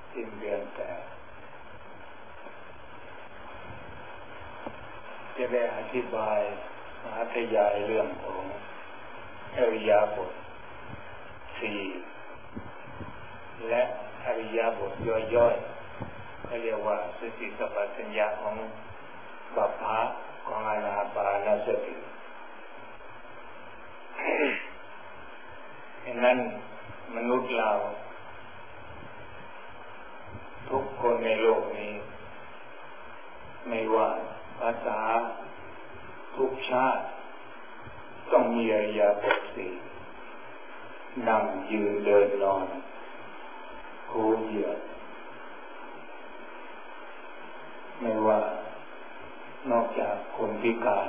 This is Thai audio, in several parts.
สิ้นเดือนแต่จะได้อธิบายอธิบายเรื่องของอริยบทสี่และอริยบทย่อยๆเขาเรียกว่าสติสัมปชัญญะของปัปพะของอานาปานสติฉะนั้นมนุษย์เราทุกคนในโลกนี้ไม่ว่าภาษาทุกชาติต้องมีอริยบทสี่นั่งยืนเดินนอนคู่เหยียดไม่ว่านอกจากคนพิการ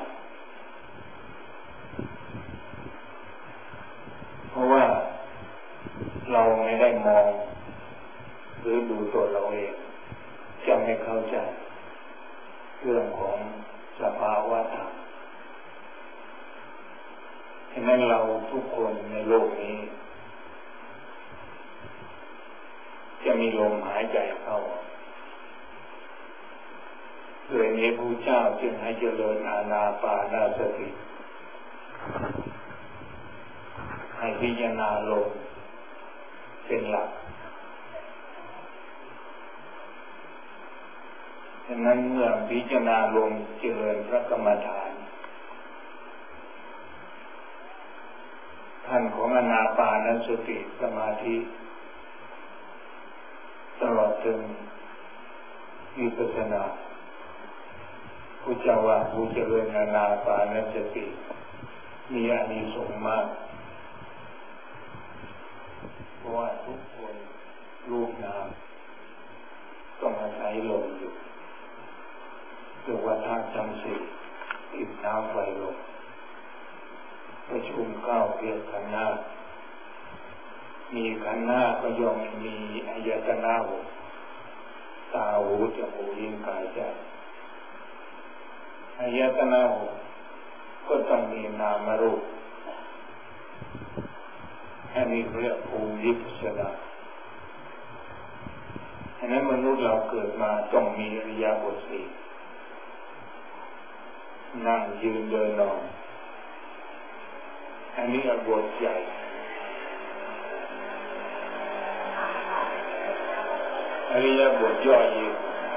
เพราะว่าเราไม่ได้มองหรือดูตัวเราเองจะไม่เข้าใจเรื่องของสภาวะธรรมฉะนั้นเราทุกคนในโลกนี้จะมีลมหายใจเข้าด้วยนี้พระเจ้าจึงให้เจริญอานาปานสติให้พิจารณาลมเป็นหลักฉะนั้นเมื่อพิจารณาลมเจริญพระกรรมฐานท่านของอานาปานสติสมาธิตลอดถึงวิปัสสนาผู้เจ้าว่าผู้เจริญอานาปานสติมีอานิสงส์มากเพราะว่าทุกคนรูปนามต้องอาศัยลมอยู่เรียกว่าธาตุทั้งสี่ดินน้ำไฟลมประชุมเก้าเพียรขันธ์ห้ามีขันธ์ห้าก็ย่อมมีอายตนะหกตาหูจมูกลิ้นกายใจอายตนะหกก็ต้องมีนามรูปอันนี้เรียกภูมิวิปัสสนาฉะนั้นมนุษย์เราเกิดมาต้องมีอริยบทสี่นั่งยืนเดินนอนอันนี้บทใหญ่อริยบทย่อยอีก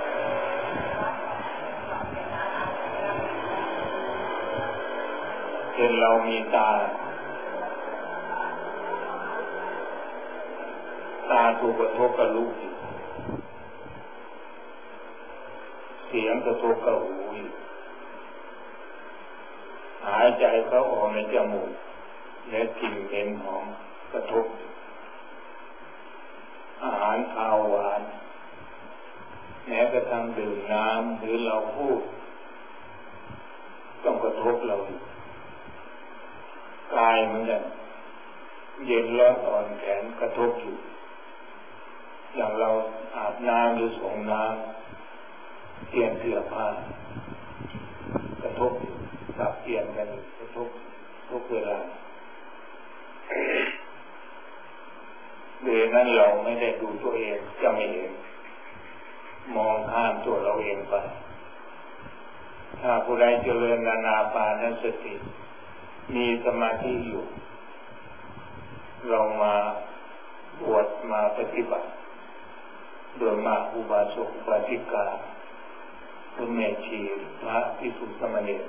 เช่นเรามีตาถูกกระทบกับรูปเสียงกระทบกับหูหายใจเข้าออกในจมูกและกลิ่นเหม็นหอมกระทบอาหารคาวหวานแม้กระทั่งดื่มน้ำหรือเราพูดต้องกระทบเรากายเหมือนกันเย็นร้อนอ่อนแข็งกระทบอยู่อย่างเราอาบน้ำหรือส่งน้ำเปลี่ยนเสื้อผ้ากระทบสับเปลี่ยนกันกระทบทุกเวลาโดยนั้นเราไม่ได้ดูตัวเองจะไม่เห็นมองข้ามตัวเราเองไปถ้าผู้ใดเจริญอานาปานสติมีสมาธิอยู่เรามาบวชมาปฏิบัติโดยมากอุบาสกอุบาสิกาคุณแม่ชีพระภิกษุสามเณร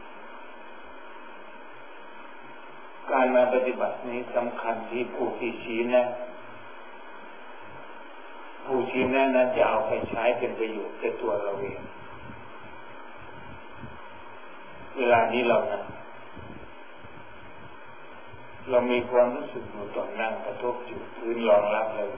การมาปฏิบัตินี้สำคัญที่ผู้ที่ชี้แนะผู้ชี้แนะนั้นจะเอาไปใช้เป็นประโยชน์แก่ตัวเราเองเวลานี้เรามีความรู้สึกอยู่ตอนนั่งกระทบอยู่พื้นรองรับเลย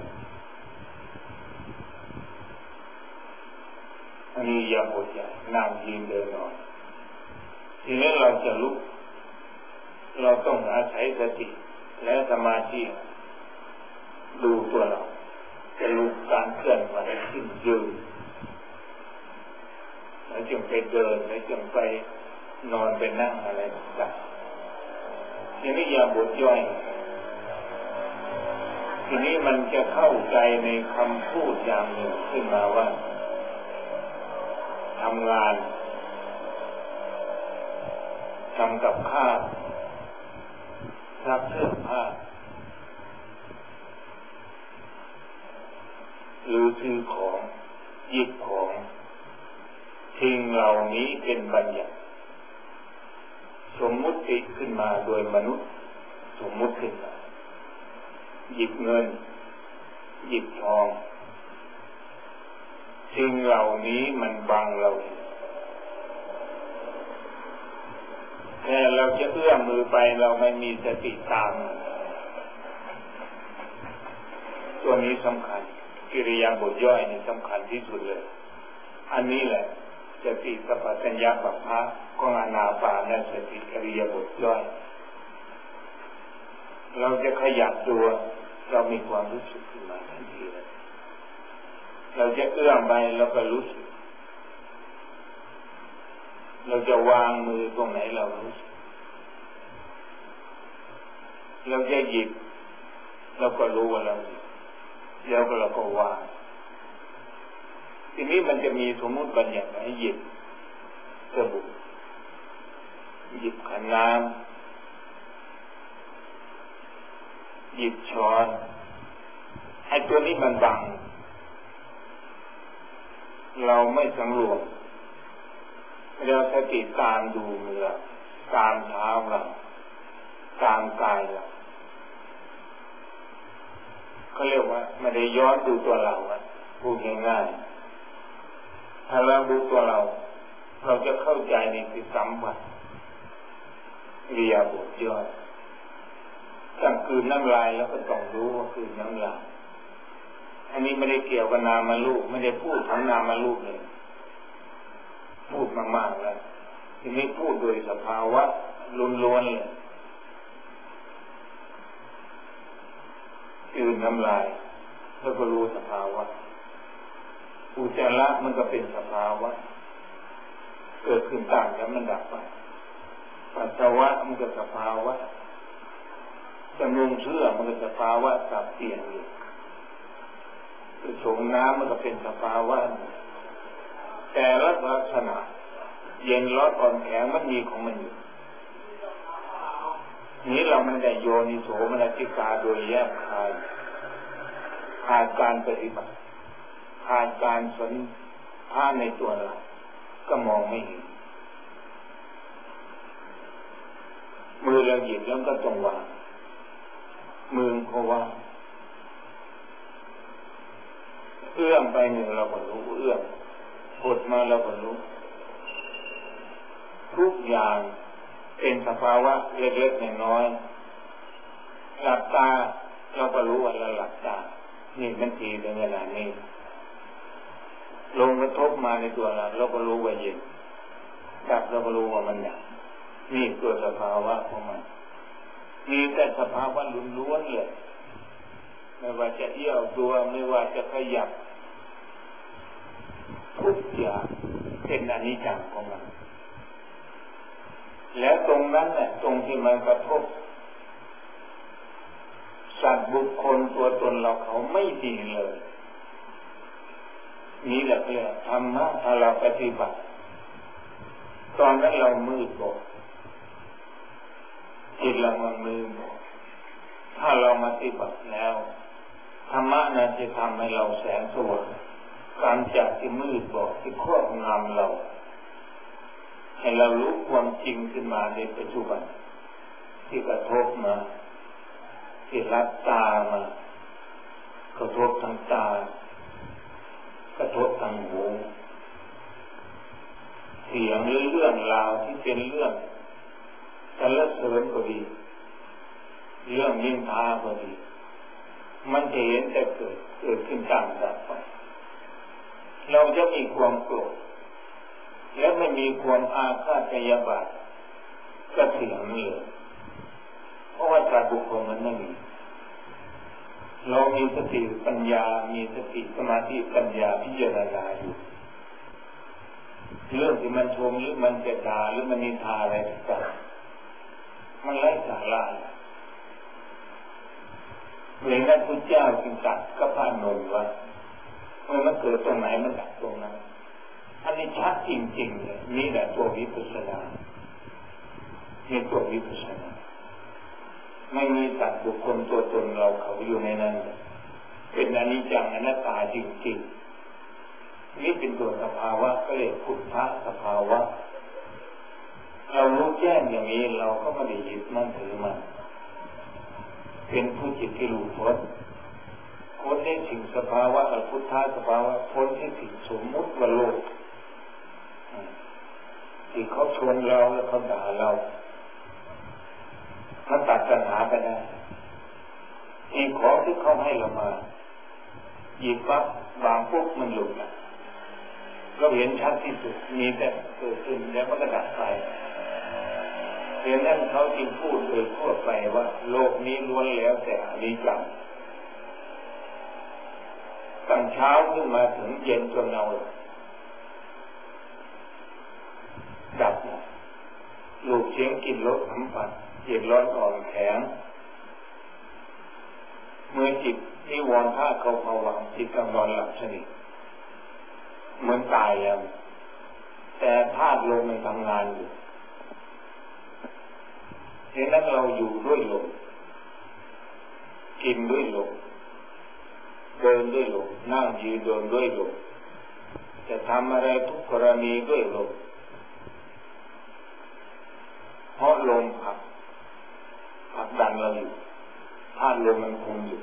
อันนี้ยาบทใหญ่นั่งยืนเดินนอนทีนี้เราจะลุกเราต้องอาศัยสติและสมาธิดูตัวเราจะรู้การเคลื่อนไหวขึ้นยืนแล้วจึงไปเดินแล้วจึงไปนอนไปนั่งอะไรต่างๆทีนี้ยาบทย่อยทีนี้มันจะเข้าใจในคำพูดอย่างำงานทำกับข้าวซักเสื้อผ้าหรือซื้อของหยิบของสิ่งเหล่านี้เป็นบัญญัติสมมุติขึ้นมาโดยมนุษย์สมมุติขึ้นมาหยิบเงินหยิบทองสิ่งเหล่านี้มันบังเราแต่เราจะเอื้อมมือไปเราไม่มีสติตามตัวนี้สำคัญกิริยาบทย่อยนี่สำคัญที่สุดเลยอันนี้แหละสติสัพพัญญะปัปพะของอานาปานสติกิริยาบทย่อยเราจะขยับตัวเรามีความรู้สึกขึ้นมาทันทีเลยเราจะเอื้อมไปเราก็รู้สึกเราจะวางมือตรงไหนเรารู้สึกเราจะหยิบเราก็รู้ว่าเราหยิบแล้วก็เราก็วางทีนี้มันจะมีสมมุติบัญญัติให้หยิบสบู่หยิบขันน้ำหยิบช้อนไอ้ตัวนี้มันบังเราไม่สังรวมเราสติตามดูมือตามเท้าเราตามกายเราเขาเรียกว่าไม่ได้ย้อนดูตัวเราพูดง่ายๆถ้าเราดูตัวเราเราจะเข้าใจในคือสัมผัสเรียบทย่อยตั้งคืนน้ำลายแล้วก็ต้องรู้ว่าคืนน้ำลายอันนี้ไม่ได้เกี่ยวกับนามารูปไม่ได้พูดถึงนามารูปเลยพูดมากๆแล้วทีนี้พูดโดยสภาวะล้วนๆเลยคืนน้ำลายแล้วก็รู้สภาวะอุจจาระมันก็เป็นสภาวะเกิดขึ้นตั้งแล้วมันดับไปปัสสาวะมันก็สภาวะจมูกเชื่อมันก็สภาวะสับเปลี่ยนอยู่โฉมน้ำมันก็เป็นสภาวะแต่ละลักษณะเย็นร้อนอ่อนแข็งมันมีของมันอยู่นี้เราไม่ได้โยนิโสมนสิการโดยแยกคายขาดการปฏิบัติขาดการสนท่าในตัวเราก็มองไม่เห็นมือเราหยิบแล้วก็ต้องวางมือเพราะว่าเอื้อมไปหนึ่งเราก็รู้เอื้อมหดมาเราก็รู้ทุกอย่างเป็นสภาวะเล็กๆน้อยๆหลับตาเราก็รู้ว่าเราหลับตานี่ทันทีในเวลานี้ลงกระทบมาในตัวเราเราก็รู้ว่าเย็นดับเราก็รู้ว่ามันดับนี่ตัวสภาวะของมันมีแต่สภาวะล้วนๆเลยไม่ว่าจะเอี้ยวตัวไม่ว่าจะขยับทุกอย่างเป็นอนิจจังของมันแล้วตรงนั้นแหละตรงที่มันกระทบสัตว์บุคคลตัวตนเราเขาไม่ดีเลยนี่แหละเรียกธรรมะถ้าเราปฏิบัติตอนนั้นเรามืดบอดจิตเรามันมืดบอดถ้าเรามาปฏิบัติแล้วธรรมะนั้นจะทำให้เราแสงสว่างการจากที่มืดบอดที่ครอบงำเราให้เรารู้ความจริงขึ้นมาในปัจจุบันที่กระทบมาที่รับตามากระทบทางตากระทบทางหูเสียงหรือเรื่องราวที่เป็นเรื่องสรรเสริญก็ดีเรื่องนินทาก็ดีมันจะเห็นแต่เกิดขึ้นตามดับไปเราจะมีความโกรธและไม่มีความอาฆาตพยาบาทก็เสียงเลยเพราะว่าสัตว์บุคคลมันไม่มีเรามีสติปัญญามีสติสมาธิปัญญาพิจารณาอยู่เรื่องที่มันชมหรือมันจะด่าหรือมันนินทาอะไรต่างๆมันไร้สาระเหมือนนั้นพุทธเจ้าจึงตรัสกับพระอานนท์ว่าเมื่อมันเกิดตรงไหนมันดับตรงนั้นอันนี้ชัดเจจริงๆเลยนี่แหละตัววิปัสสนานี่ตัววิปัสสนาไม่มีสัตว์บุคคลตัวตนเราเขาอยู่ในนั้นเป็นอนิจจังอนัตตาจริงๆนี่เป็นตัวสภาวะก็เรียกพุทธะสภาวะเรารู้แจ้งอย่างนี้เราก็ไม่ได้ยึดมั่นถือมันเป็นผู้จิตที่รู้พ้นพ้นในสิ่งสภาวะอพุทธะสภาวะพ้นในสิ่งสมมุติว่าโลกที่เขาชวนเราแล้วเขาด่าเรามันตัดปัญหาไปได้อีกของที่เขาให้เรามาหยิบปั๊บบางปุ๊บมันหลุดเราเห็นชัดที่สุดมีแต่เกิดขึ้นแล้วมันก็ดับไปเพราะนั้นเขาจึงพูดโดยทั่วไปว่าโลกนี้ล้วนแล้วแต่อนิจจังตั้งเช้าขึ้นมาถึงเย็นจนเราดับรูปเสียงกลิ่นรสสัมผัสเย็นร้อนอ่อนแข็งเมื่อจิตนิวรณ์ธาตุเขาภวังจิตกำลังหลับสนิทเหมือนตายแล้วแต่ธาตุลมยังทำงานอยู่เห็นนั้นเราอยู่ด้วยลมกินด้วยลมเดินด้วยลมนั่งยืนเดินด้วยลมจะทำอะไรทุกกรณีด้วยลมเพราะลมผลักดันเราอยู่ธาตุลมมันคงอยู่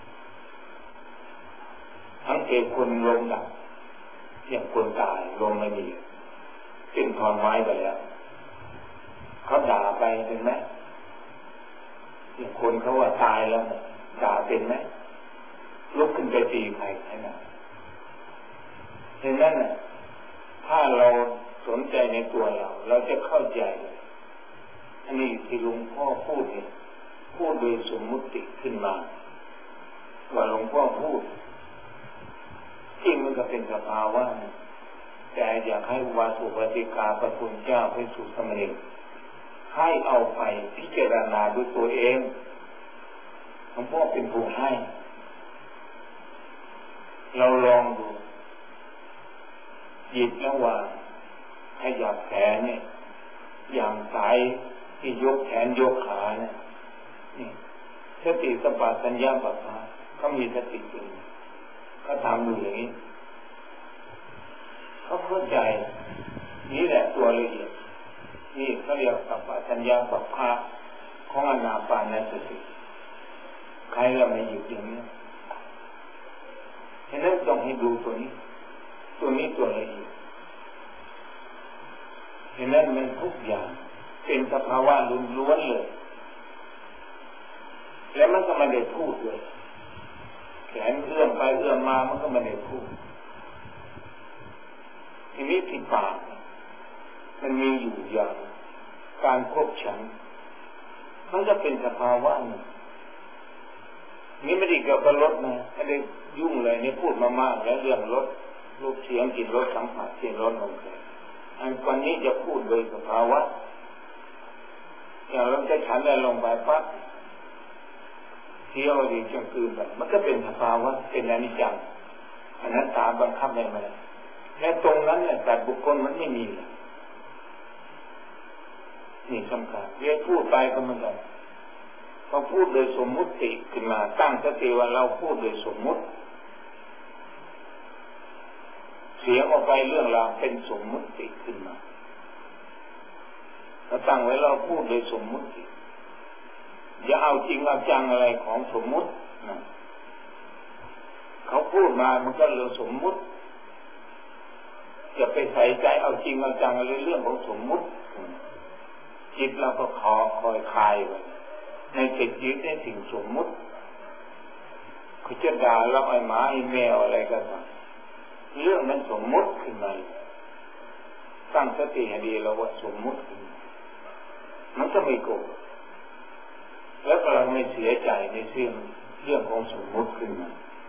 ทั้งเอกคนลมดับอย่างคนตายลมไม่มีเป็นทอนไม้ไปแล้วเขาด่าไปเป็นไหมอย่างคนเขาว่าตายแล้วด่าเป็นไหมลุกขึ้นไปตีใครให้นะเห็นนั้นน่ะถ้าเราสนใจในตัวเราจะเข้าใจอันนี้ที่หลวงพ่อพูดเนี่ยพูดโดยสมมุติขึ้นมาว่าหลวงพ่อพูดจริงมันก็เป็นสภาวะแต่อยากให้วาสุปฏิกาพระคุณเจ้าพระสุสมณีให้เอาไปพิจารณาด้วยตัวเองหลวงพ่อเป็นผู้ให้เราลองดูหยิบระหว่างขยับแขนเนี่ยอย่างสายที่ยกแขนยกขาเนี่ยนี่สติสัมปชัญญะปัฏฐานเขามีสติอยู่เขาทำอยู่อย่างนี้เขาเข้าใจนี่แหละตัวละเอียดนี่เขาเรียกสัมปชัญญะปัฏฐานของอานาปานสติใครเราไม่หยุดอย่างนี้ฉะนั้นต้องให้ดูตัวนี้ตัวละเอียดฉะนั้นมันทุกอย่างเป็นสภาวะล้วนๆเลยแล้วมันก็ไม่ได้พูดเลยแขนเอื้อมไปเอื้อมมามันก็ไม่ได้พูดทีนี้ที่ปากมันมีอยู่อย่างการควบฉันมันก็เป็นสภาวะหนึ่งนี่ไม่ได้เกี่ยวกับรถนะไม่ได้ยุ่งเลยนี่พูดมามากแล้วเรื่องรถรูปเสียงกลิ่นรสสัมผัสเสียงร้อนลมแรงอันวันนี้จะพูดโดยสภาวะอย่างเราจะฉันอะไรลงไปปั๊บเที่ยวดีจนคืนแบบมันก็เป็นสภาวะเป็นอนิจจังอนัตตาบังคับไม่ได้และตรงนั้นเนี่ยแต่บุคคลมันไม่มีนี่สำคัญเรียกพูดไปก็เหมือนกันพอพูดโดยสมมุติขึ้นมาตั้งสติว่าเราพูดโดยสมมุติเสียงออกไปเรื่องราวเป็นสมมุติขึ้นมาเราตั้งไว้เราพูดโดยสมมุติอย่าเอาจริงเอาจังอะไรของสมมุตินะเขาพูดมามันก็เรื่องสมมุติอย่าไปใส่ใจเอาจริงเอาจังอะไรเรื่องของสมมุติจิตเราก็คอยคลายไว้ในจิตยึดในสิ่งสมมุติเขาจะด่าเราไอ้หมาไอ้แมวอะไรก็ตามเรื่องนั้นสมมุติขึ้นมาตั้งสติให้ดีเราว่าสมมุติมันก็ไม่โกรธแล้วก็เราไม่เสียใจในเรื่องของสมมุติขึ้นมา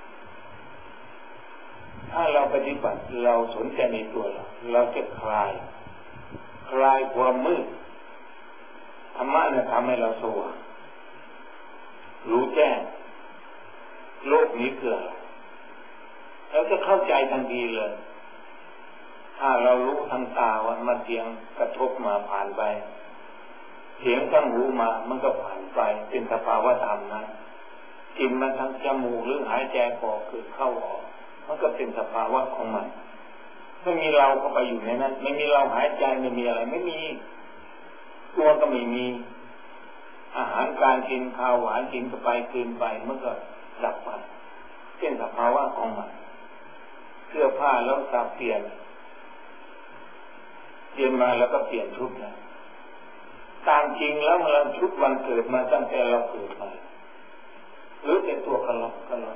ถ้าเราปฏิบัติเราสนใจในตัวเราจะคลายความมืดธรรมะเนี่ยทำให้เราสว่างรู้แจ้งโลกนี้คืออะไรเราจะเข้าใจทันทีเลยถ้าเรารู้ทางตาว่ามันเสียงกระทบมาผ่านไปเสียงทางหูมามันก็ผ่านไปเป็นสภาวะธรรมนั้นกินมันทางจมูกหรือหายใจออกคือเข้าออกมันก็เป็นสภาวะของมันไม่มีเราเข้าไปอยู่ในนั้นไม่มีเราหายใจไม่มีอะไรไม่มีตัวก็ไม่มีอาหารการกินข้าวหวานกินไปคืนไปมันก็ดับไปเป็นสภาวะของมันเสื้อผ้าแล้วสับเปลี่ยนมาแล้วก็เปลี่ยนชุดนะตามจริงแล้วเราชุดวันเกิดมาตั้งแต่เราเกิดมาหรือแต่ตัวกันเรา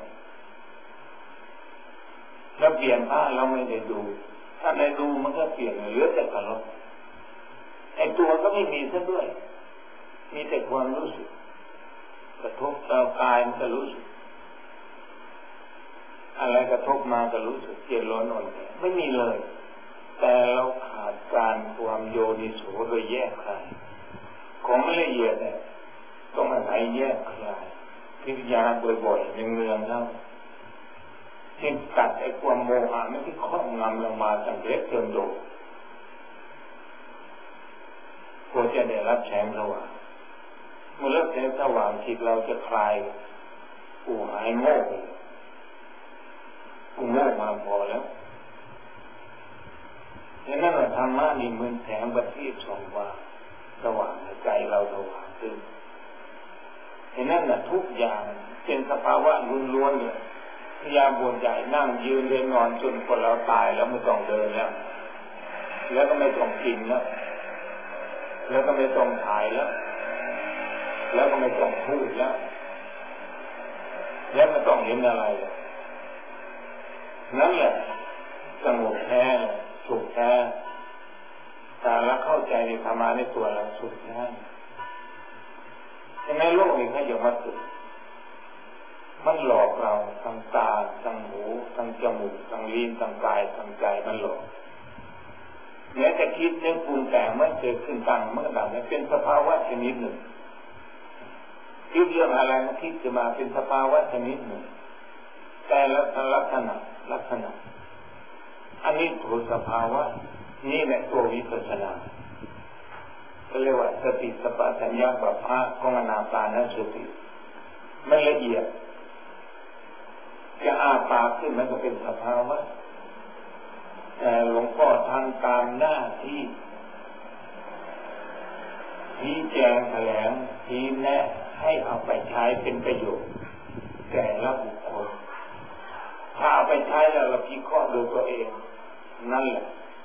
แล้วเปลี่ยนผ้าเราไม่ได้ดูถ้าได้ดูมันก็เปลี่ยนเหลือแต่กันเราไอ้ตัวก็ไม่มีซะด้วยมีแต่ความรู้สึกกระทบต่อกายมันก็รู้สึกอะไรกระทบมาก็รู้สึกเย็นร้อนอ่อนแข็งไม่มีเลยแต่เราขาดการความโยนิโสโดยแยกคายของละเอียดเนี่ยต้องอาศัยแยกคายพิจารณาบ่อยๆเนืองๆแล้วที่ตัดไอ้ความโมหะไม่ที่ครอบงำลงมาตั้งแต่เล็กจนโตควรจะได้รับแสงสว่างเมื่อรับแสงสว่างจิตเราจะคลายหายโง่มาพอแล้วฉะนั้นธรรมะนี่เหมือนแสงประทีปส่องว่าสว่างใจเราสว่างขึ้นฉะนั้นทุกอย่างเป็นสภาวะล้วนๆเลยพยายามบนใจนั่งยืนเดินนอนจนคนเราตายแล้วไม่ต้องเดินแล้วก็ไม่ต้องกินแล้วก็ไม่ต้องถ่ายแล้วก็ไม่ต้องพูดแล้วไม่ต้องเห็นอะไรนั่นแหละสงบแท้สุขแท้แต่ละเข้าใจในธรรมะในตัวเราสุขแท้ในโลกนี้ถ้าอย่างมาสุขมันหลอกเราทางตาทางหูทางจมูกทางลิ้นทางกายทางใจมันหลอกแม้แต่คิดเรื่องปรุงแต่งมันเกิดขึ้นตั้งเมื่อใดมันเป็นสภาวะชนิดหนึ่งคิดเรื่องอะไรมันคิดจะมาเป็นสภาวะชนิดหนึ่งแต่ละลักษณะอันนี้ตัวสภาวะนี่แหละตัววิปัสสนาก็เรียกว่าสติสัพพัญญาปัฏฐานของอนาปานสติมันละเอียดจะอาปากขึ้นมันก็เป็นสภาวะแต่หลวงพ่อทำตามหน้าที่ชี้แจงแถลงชี้แนะให้เอาไปใช้เป็นประโยชน์แก่ละบุคคลถ้าเอาไปใช้แล้วเราพิเคราะห์ดูตัวเองนั่นแหละ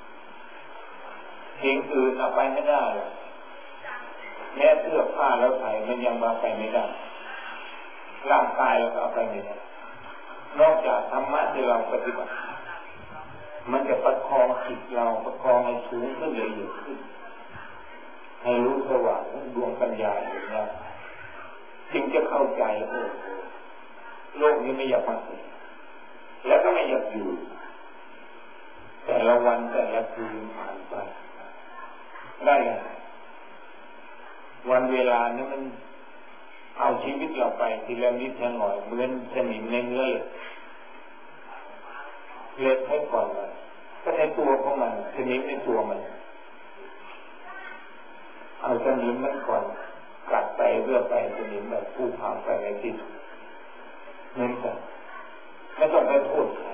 สิ่งอื่นเอาไปไม่ได้แม้เสื้อผ้าแล้วใส่มันยังมาไปไม่ได้ร่างกายเราเอาไปไม่ได้นอกจากธรรมะที่เราปฏิบัติมันจะประคองจิตเราประคองให้สูงขึ้นละเอียดขึ้นให้รู้สว่างดวงปัญญาอย่างนี้จึงจะเข้าใจโลกนี้ไม่อยากมาเกิดแล้วก็ไม่อยากอยู่แต่ละวันแต่ละคืนผ่านไปได้วันเวลานี้มันเอาชีวิตเราไปทีละนิดทีละหน่อยเหมือนสนิมในเนื้อเล็กให้ก่อนเลยก็ในตัวของมันสนิมในตัวมันเอาสนิมมันก่อนกัดไปเรื่อยไปสนิมแบบผู้ผ่านไปในที่สุดเหมือนกันไม่ต้องไปโทษใคร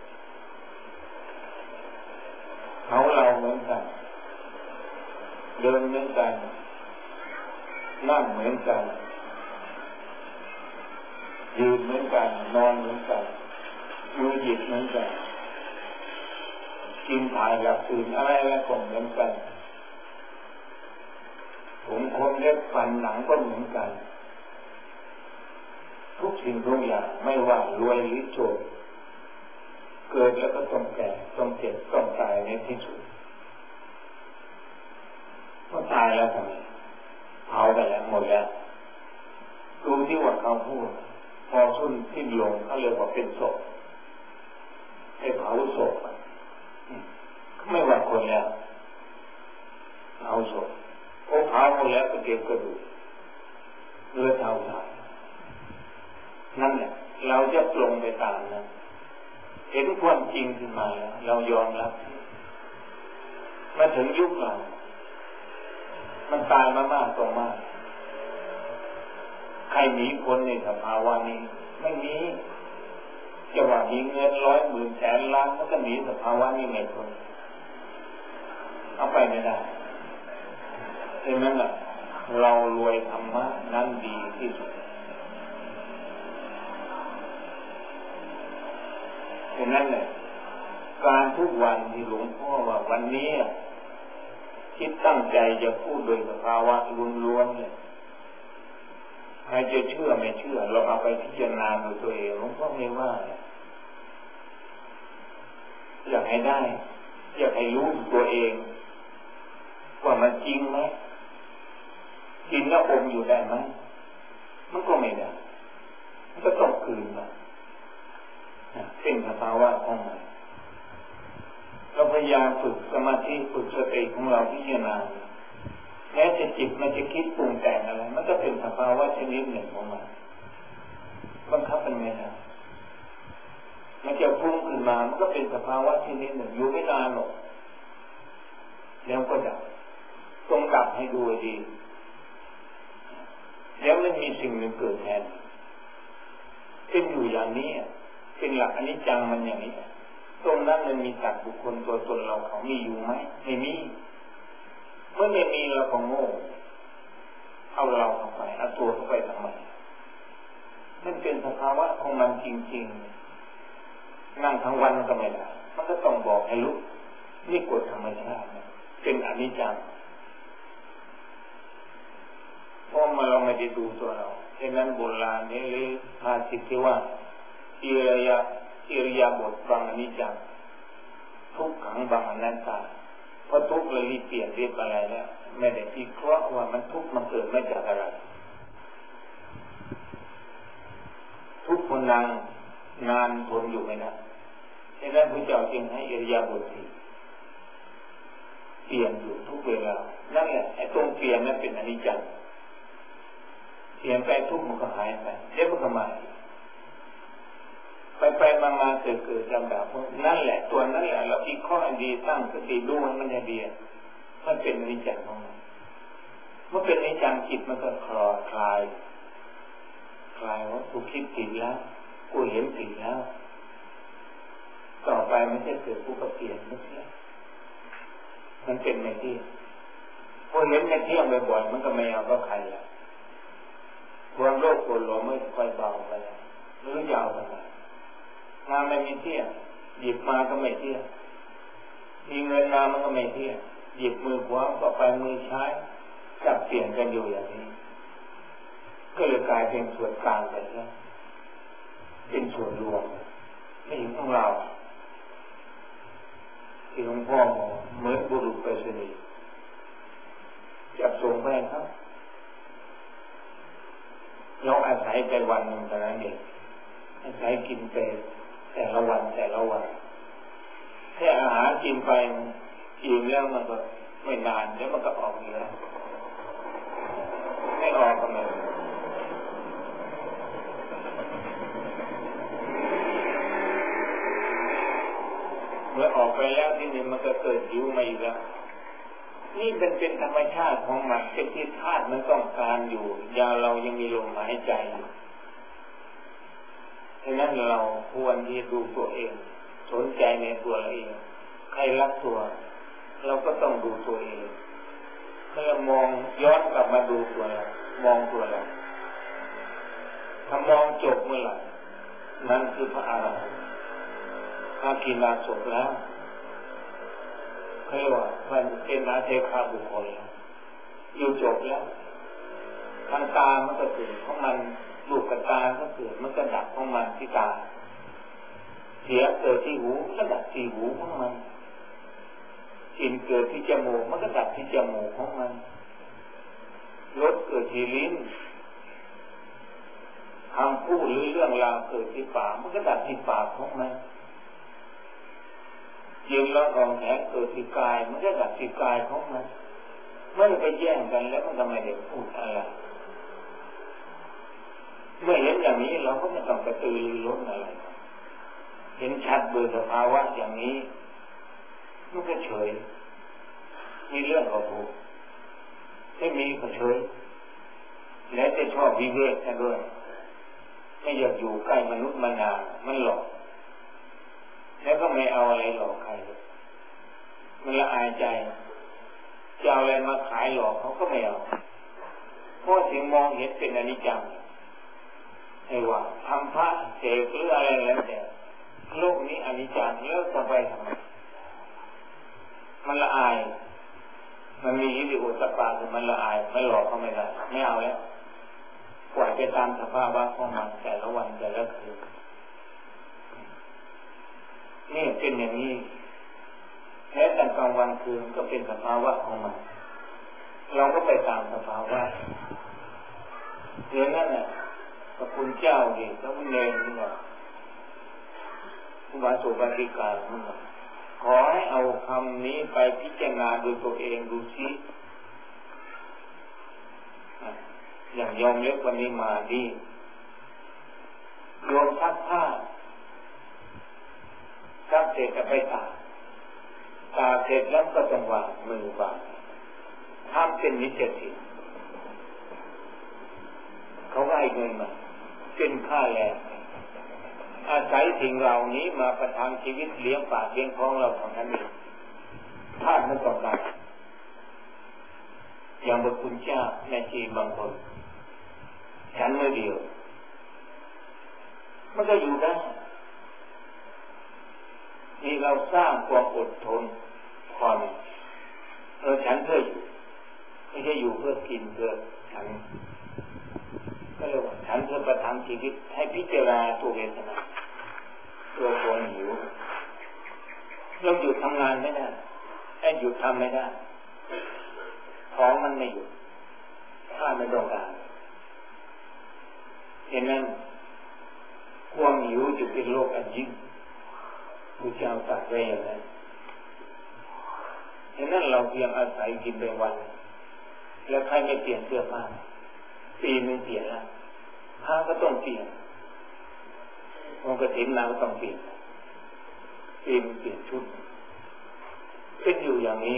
เขาเราเหมือนกันเดินเหมือนกันนั่งเหมือนกันยืนเหมือนกันนอนเหมือนกันมือหยิบเหมือนกันกินถ่ายหลับตื่นอะไรก็เหมือนกันผมคนเล็บฟันหนังก็เหมือนกันทุกสิ่งทุกอย่างไม่ว่ารวยหรือจนเกิดแล้วก็ต้องแก่ต้องเจ็บต้องตายในที่สุดเมื่อตายแล้วทำไมเผาไปแล้วหมดแล้วดูที่ว่าเขาพูดพอทุ่นสิ้นลงเขาเรียกว่าเป็นศพให้เผาศพไม่ว่าคนแล้วเผาศพพอเผาหมดแล้วก็เก็บกระดูกเลือดเท่าไหร่นั่นแหละเราจะปลงไปตามนั้นเห็นความจริงขึ้นมาแล้วเรายอมรับมาถึงยุคเรามันตายมามากต่อมากใครหนีพ้นในสภาวะนี้ไม่มีจะว่ามีเงิน100,000 แสนล้านมันก็หนีสภาวะนี้ไม่พ้นเอาไปไม่ได้ฉะนั้นเรารวยธรรมะนั้นดีที่สุดฉะนั้นการทุกวันที่หลวงพ่อว่าวันนี้คิดตั้งใจจะพูดโดยสภาวะล้วนๆเนี่ยใครจะเชื่อไม่เชื่อเราเอาไปพิจารณาดูตัวเองหลวงพ่อไม่ว่าอยากให้ได้อยากให้รู้ตัวเองว่ามันจริงไหมกินแล้วอมอยู่ได้ไหมมันก็ไม่ได้มันก็ต้องคืนมาเป็นสภาวะของมันเราพยายามฝึกสมาธิฝึกสติของเราพิจารณาแม้จะจิตมันจะคิดปรุงแต่งอะไรมันก็เป็นสภาวะชนิดหนึ่งของมันบังคับมันไม่ได้มันจะพุ่งขึ้นมามันก็เป็นสภาวะชนิดหนึ่งอยู่ไม่นานหรอกแล้วก็ดับต้องดับให้ดูดีแล้วมันมีสิ่งหนึ่งเกิดแทนเป็นอยู่อย่างนี้เป็นหลักอนิจจังมันอย่างนี้ตรงนั้นมันมีสัตว์บุคคลตัวตนเราเขามีอยู่ไหมไม่มีเมื่อไม่มีเราก็โง่เอาเราเข้าไปเอาตัวเข้าไปทำไมมันเป็นสภาวะของมันจริงๆนั่งทั้งวันก็ไม่ได้มันก็ต้องบอกให้รู้นี่กฎธรรมชาติเป็นอนิจจังเพราะเราไม่ได้ดูตัวเราฉะนั้นโบราณนี้หรือภาษิตที่ว่าอิริยาบถบางอนิจจังทุกขังบางอนัตตาเพราะทุกข์เลยเปลี่ยนเรียบอะไรแล้วไม่ได้พิเคราะห์ว่ามันทุกข์มันเกิดมาจากอะไรทุกข์คนนานทนอยู่ไม่ได้ฉะนั้นพระเจ้าจึงให้อิริยาบถเปลี่ยนอยู่ทุกเวลานั่นแหละไอ้ตรงเปลี่ยนนั้นเป็นอนิจจังเปลี่ยนไปทุกข์มันก็หายไปเดี๋ยวมันก็มาไปมาเกิดลำดับนั่นแหละตัวนั่นแหละเราอีกข้อดีตั้งสติดูมันให้ดีมันเป็นอนิจจังของมันเมื่อเป็นอนิจจังจิตมันก็คลายว่ากูคิดผิดแล้วกูเห็นผิดแล้วต่อไปมันจะเกิดกูก็เปลี่ยนไม่ใช่มันเป็นไม่เที่ยงพอเห็นไม่เที่ยงบ่อยๆมันก็ไม่เอาก็ใครละความโลภโกรธหลงไม่ค่อยเบาไปหรือยาวไปงานไม่มีเที่ยงหยิบมาก็ไม่เที่ยงมีเงินมามันก็ไม่เที่ยงหยิบมือขวาก็ไปมือซ้ายจับเปลี่ยนกันอยู่อย่างนี้ก็เลยกลายเป็นส่วนกลางไปแล้วเป็นส่วนรวมไม่ถึงของเราที่หลวงพ่อเหมือนบุรุษไปรษณีย์จับส่งไปครับเราอาศัยไปวันหนึ่งแต่นั้นเองอาศัยกินไปแต่ละวันแค่อาหารกินไปอิ่มแล้วมันก็ไม่นานแล้วมันก็ออกเนื้อไม่ออกก็ไม่เมื่อออกไปแล้วที่นี่มันก็เกิดหิวมาอีกแล้วนี่เป็นธรรมชาติของมันเป็นที่ธาตุมันต้องการอยู่ยาเรายังมีลมหายใจฉะนั้นเราควรที่ดูตัวเองสนใจในตัวเราเองใครรักตัวเราก็ต้องดูตัวเองเมื่อมองย้อนกลับมาดูตัวเรามองตัวเราถ้ามองจบเมื่อไหร่นั่นคือพระอรหันต์ถ้ากินนาจบแล้วเขาเรียกว่ามันเป็นอาเทคาบุคคลอยู่จบแล้วทางตามันก็เกิดของมันลูกกับตาก็เกิดมันก็ดับของมันที่ตาเสียเกิดที่หูก็ดับที่หูของมันกลิ่นเกิดที่จมูกมันก็ดับที่จมูกของมันรสเกิดที่ลิ้นคำพูดหรือเรื่องราวเกิดที่ปากมันก็ดับที่ปากของมันยืนแล้วของแข็งเกิดที่กายมันก็ดับที่กายของมันเมื่อไปแย่งกันแล้วมันก็ไม่ได้พูดอะไรเมื่อเห็นอย่างนี้เราก็ไม่ต้องกระตือรือร้นอะไรเห็นชัดโดยสภาวะอย่างนี้มันก็เฉยมีเรื่องของผมไม่มีก็เฉยและจะชอบวิเวกกันด้วยไม่อยากอยู่ใกล้มนุษย์มานานมันหลอกแล้วก็ไม่เอาอะไรหลอกใครมันละอายใจจะเอาอะไรมาขายหลอกเขาก็ไม่เอาเพราะถึงมองเห็นเป็นอนิจจังไอ้ว่าทำพระเสกหรืออะไรแล้วแต่โลกนี้อนิจจังแล้วจะไปทำไมมันละอายมันมีฮิริโอตปาคือมันละอายไม่หลอกเขาไม่ได้ไม่เอาแล้วปล่อยไปตามสภาวะของมันแต่ละวันแต่ละคืนนี่เป็นอย่างนี้แม้แต่กลางวันคืนก็เป็นสภาวะของมันเราก็ไปตามสภาวะอย่างนั้นน่ะพระคุณเจ้าดิพระพุทธเจ้านี่ว่าอุบาสกอุบาสิกานี่ว่าขอให้เอาคำนี้ไปพิจารณาโดยตัวเองดูซิอย่างยอมเล็กวันนี้มาดีโยมซักผ้าซักเสร็จก็ไปตากเสร็จแล้วก็ต้องวางมือวางทำเป็นนิจจิตเขาให้เงินมาเป็นค่าแรงอาศัยสิ่งเหล่านี้มาประทังชีวิตเลี้ยงปากเลี้ยงท้องเราของท่านเองธาตุไม่ต้องการอย่างพระคุณเจ้าแม่ชีบางคนฉันเมื่อเดียวมันก็อยู่ได้นี่เราสร้างความอดทนความฉันเพื่ออยู่ไม่ใช่อยู่เพื่อกินเพื่อฉันก็เลยว่าฉันเพื่อประทังชีวิตให้พิจารณาตัวเวทนาตัวความหิวเราหยุดทำงานไม่ได้ให้หยุดทำไม่ได้ของมันไม่หยุดถ้าไม่ต้องการเห็นนั้นความหิวจะเป็นโรคอันยิ่งพระเจ้าตรัสไว้อย่างนั้นเห็นนั้นเราเพียงอาศัยกินไปวันแล้วใครไม่เปลี่ยนเสื้อผ้าปีนึงเปลี่ยนแล้วผ้าก็ต้องเปลี่ยนองค์กฐินนางก็ต้องเปลี่ยนปีนึงเปลี่ยนชุดเป็นอยู่อย่างนี้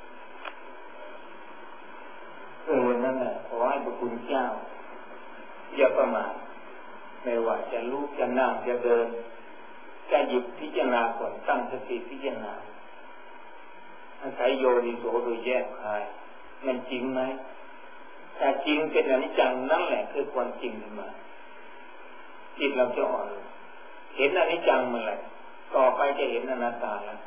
นั่นแหละขอให้พระคุณเจ้าอย่าประมาทไม่ว่าจะลุกจะนั่งจะเดินจะหยุดพิจารณาก่อนตั้งสติพิจารณาอาศัยโยนิโสโดยแยกคายมันจริงไหมแต่จริงเป็นอนิจจังนั่นแหละคือความจริงขึ้นมาจิตเราจะอ่อนเห็นอนิจจังมันแหละต่อไปจะเห็นอนัตตาแล้ว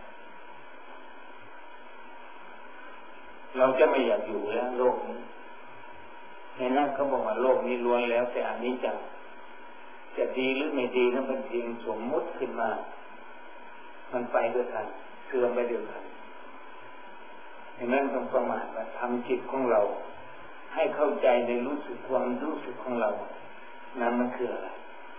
เราจะไม่อยากอยู่แล้วโลกนี้ในนั้นเขาบอกว่าโลกนี้ล้วนแล้วแต่อนิจจังจะดีหรือไม่ดีนั้นเป็นเพียงสมมุติขึ้นมามันไปด้วยกันเสื่อมไปด้วยกันอย่างนั้นต้องประมาทว่าทำจิตของเราให้เข้าใจในรู้สึกความรู้สึกของเรานั้นมันคืออะไร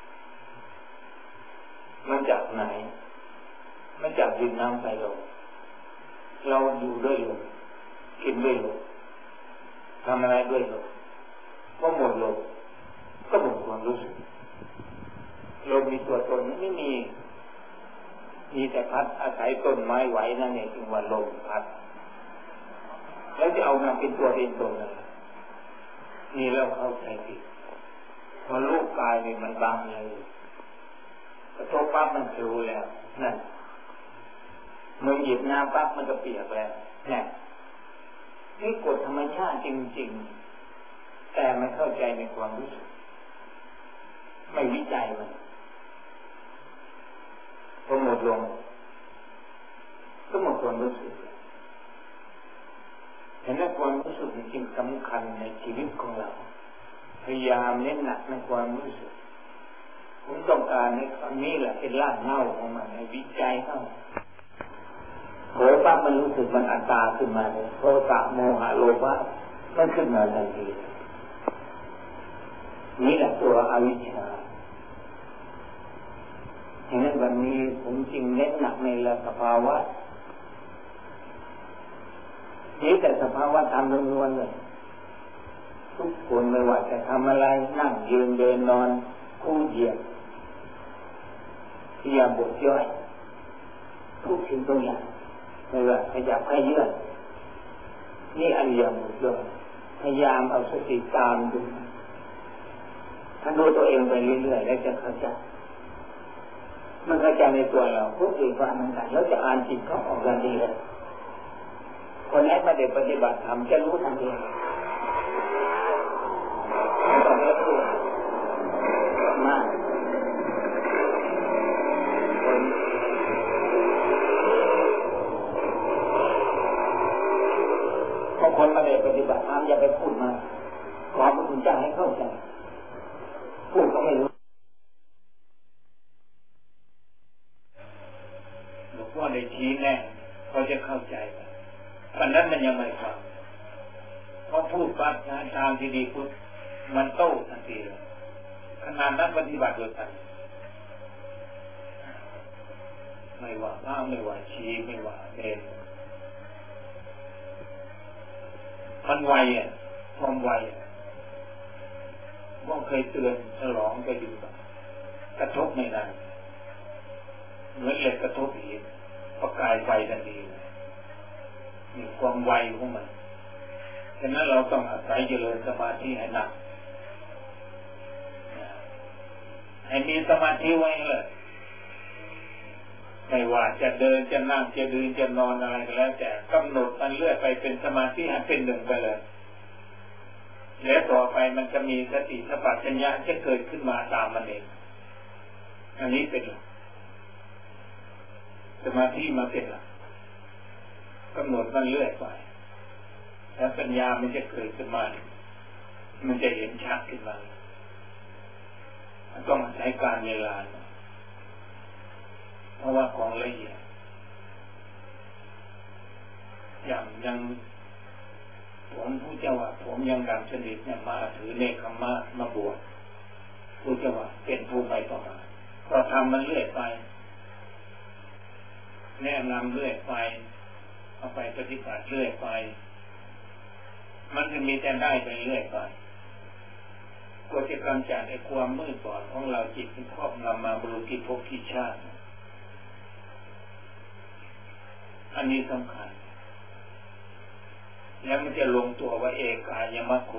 มันจากไหนมันจากดินน้ำไฟลมเราอยู่ด้วยลมกินด้วยลมทำอะไรด้วยลมก็หมดลมก็หมดความรู้สึกลมมีตัวตนไม่มีแต่พัดอาศัยต้นไม้ไหวนั่นเองจึงว่าลมพัดแล้วจะเอามาเป็นตัวเป็นตนอะไรนี่เราเข้าใจผิดพอรูปกายนี่มันบางเลยกระทบปั๊บมันรู้แล้วนั่นมือหยิบน้ำปั๊บมันก็เปียกแล้วเนี่ยนี่กฎธรรมชาติจริงๆแต่ไม่เข้าใจในความรู้สึกไม่วิจัยมันพอหมดลงก็หมดความรู้สึกเห็นไหมความรู้สึกจริงสำคัญในชีวิตของเราพยายามเน้นหนักในความรู้สึกผมต้องการในคำนี้แหละเป็นรากเหง้าของมันในวิจัยเข้าโผล่ปั๊บมันรู้สึกมันอัตตาขึ้นมาเลยโทสะโมหะโลภะมันขึ้นมาทันทีนี่แหละตัวอวิชชาฉะนั้นวันนี้ผมจึงเน้นหนักในสภาวะนี่แต่สภาวะธรรมล้วนๆเลยทุกคนไม่ว่าจะทำอะไรนั่งยืนเดินนอนคู่เหยียดพยายามบทย่อยทุกสิ่งทุกอย่างไม่ว่าขยับขยื่นนี่อริยมรรคพยายามเอาสติตามดูถ้าดูตัวเองไปเรื่อยๆแล้วจะเข้าใจมันเข้าใจในตัวเราพูดถึงว่ามันกันแล้วจะอ่านจิตเขาออกทันทีเลยคนไหนมาเด็กปฏิบัติธรรมจะรู้ทันทีมากพอคนมาเด็กปฏิบัติธรรมอย่าไปพูดมากขอพระคุณเจ้าให้เข้าใจพูดก็ไม่รู้หลวงพ่อได้ชี้แน่เขาจะเข้าใจวันนั้นมันยังไม่ฟังเพราะพูดปั๊บทางที่ดีพูดมันโต้ทันทีเลยขนาดนั้นปฏิบัติโดยกันไม่ว่าพระไม่ว่าชีไม่ว่าเนรมันไวความไวว่าเคยเตือนฉลองไปดูกระทบไม่นานเหมือนเหล็กกระทบหินประกายไฟทันทีมีความไวของมันฉะนั้นเราต้องอาศัยเจริญสมาธิให้หนักให้มีสมาธิไว้เลยไม่ว่าจะเดินจะนั่งจะยืนจะนอนอะไรก็แล้วแต่กำหนดมันเลื่อยไปเป็นสมาธิให้เป็นหนึ่งไปเลยแล้วต่อไปมันจะมีสติสัมปชัญญะจะเกิดขึ้นมาตามมันเองอันนี้เป็นสมาธิมาเป็นกำหนดมันเลื่อยไปแล้วปัญญามันจะเกิดขึ้นมามันจะเห็นชัดขึ้นมาต้องใช้การเวลาเพราะว่าของละเอียดอย่างยังผมผู้เจ้าว่าผมยังดังสนิทเนี่ยมาถือเนคขมะมาบวชผู้เจ้าว่าเป็นผู้ไปต่อมาก็ทำมันเรื่อยไปแนะนำเรื่อยไปเอาไปปฏิบัติเรื่อยไปมันจะมีแต่ได้ไปเรื่อยไปก็จะกำจัดไอ้ความมืดบอดของเราจิตที่ครอบงำมาบรุกิภพกิชาติอันนี้สำคัญแล้วมันจะลงตัวว่าเอกายมัคโค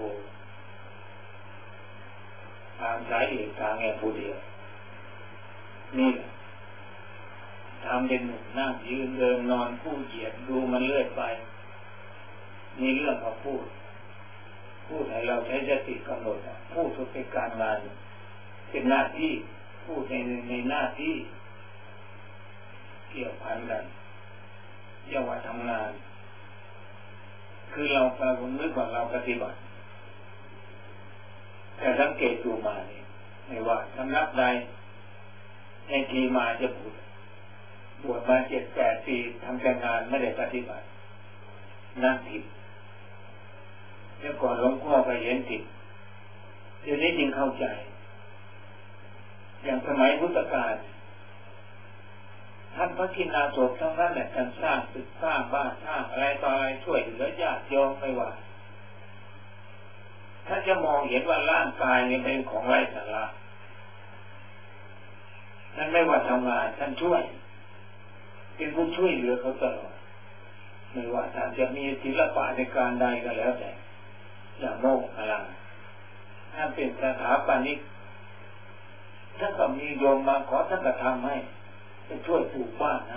ทางสายเอกทางแง่ผู้เดียวนี่แหละทำเป็นหนุ่มนั่งยืนเดินนอนพูดเหยียดดูมันเลื่อยไปมีเรื่องเขาพูดให้เราใช้สติกำหนดพูดทุกการงานเป็นหน้าที่พูดในหน้าที่เกี่ยวพันกันเรียกว่าทำงานคือเราไปผมนึกว่าเราปฏิบัติแต่สังเกตดูมาเนี่ยไม่ว่าสำนักใดในทีมาจะบวชมา7-8 ปีทำแต่งานไม่ได้ปฏิบัตินั่งผิดแล้วก่อนหลวงพ่อไปเห็นผิดเดี๋ยวนี้จึงเข้าใจอย่างสมัยพุทธกาลท่านพระกิณาสพทั้งนั้นแหละการสร้างตึกสร้างบ้านสร้างอะไรต่ออะไรช่วยเหลือญาติโยมไม่ว่าท่านจะมองเห็นว่าร่างกายนี่เป็นของไร้สาระท่านไม่ว่าทำงานท่านช่วยเป็นผู้ช่วยเหลือเขาตลอดไม่ว่าท่านจะมีศิลปะในการใดก็แล้วแต่อย่างโมกขลังท่านเป็นสถาปนิกท่านก็มีโยมมาขอท่านก็ทำให้จะช่วยปลูกบ้านให้